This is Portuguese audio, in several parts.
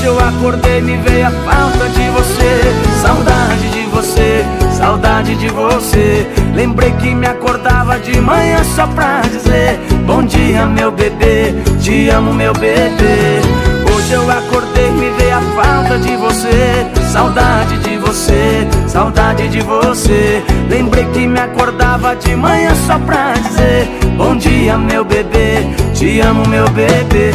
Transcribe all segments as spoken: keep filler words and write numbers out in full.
eu acordei, me veio a falta de você. Saudade de você, saudade de você. Lembrei que me acordava de manhã só pra dizer: bom dia, meu bebê, te amo, meu bebê. Hoje eu acordei, me veio a falta de você. Saudade de você, saudade de você. Lembrei que me acordava de manhã só pra dizer: bom dia, meu bebê, te amo, meu bebê.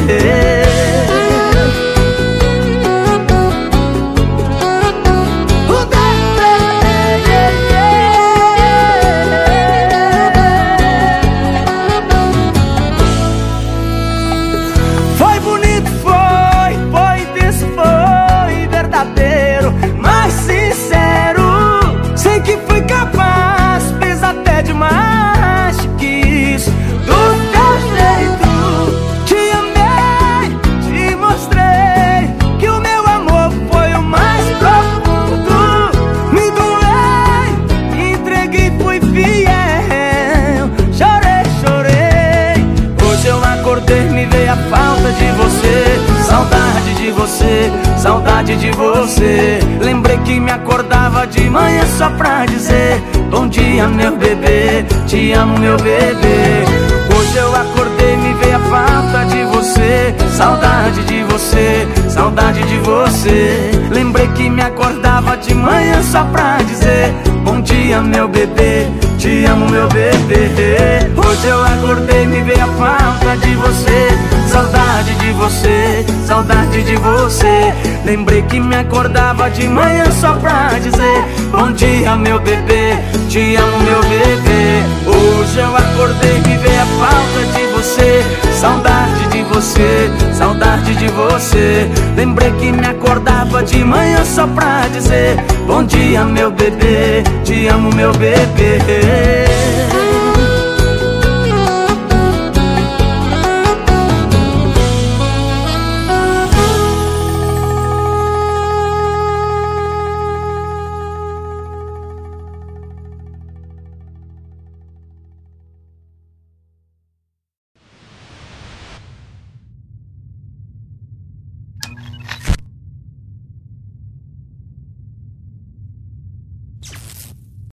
Foi bonito, foi, foi intenso, foi verdadeiro, mas sincero. Sei que fui capaz, fiz até demais que isso. Do teu jeito, te amei, te mostrei que o meu amor foi o mais profundo. Me doei, entreguei, fui fiel. Chorei, chorei. Hoje eu acordei, me veio a falta de você. Saudade de você, saudade de você. Lembrei que me acordava de manhã só pra dizer: bom dia, meu bebê, te amo, meu bebê. Hoje eu acordei, me veio a falta de você. Saudade de você, saudade de você. Lembrei que me acordava de manhã só pra dizer: bom dia, meu bebê, te amo, meu bebê. Hoje eu acordei, me veio a falta de você. Saudade de você, saudade de você. Lembrei que me acordava de manhã só pra dizer: bom dia, meu bebê, te amo, meu bebê. Hoje eu acordei, me veio a falta de você. Saudade de você, saudade de você. Lembrei que me acordava de manhã só pra dizer: bom dia, meu bebê, te amo, meu bebê.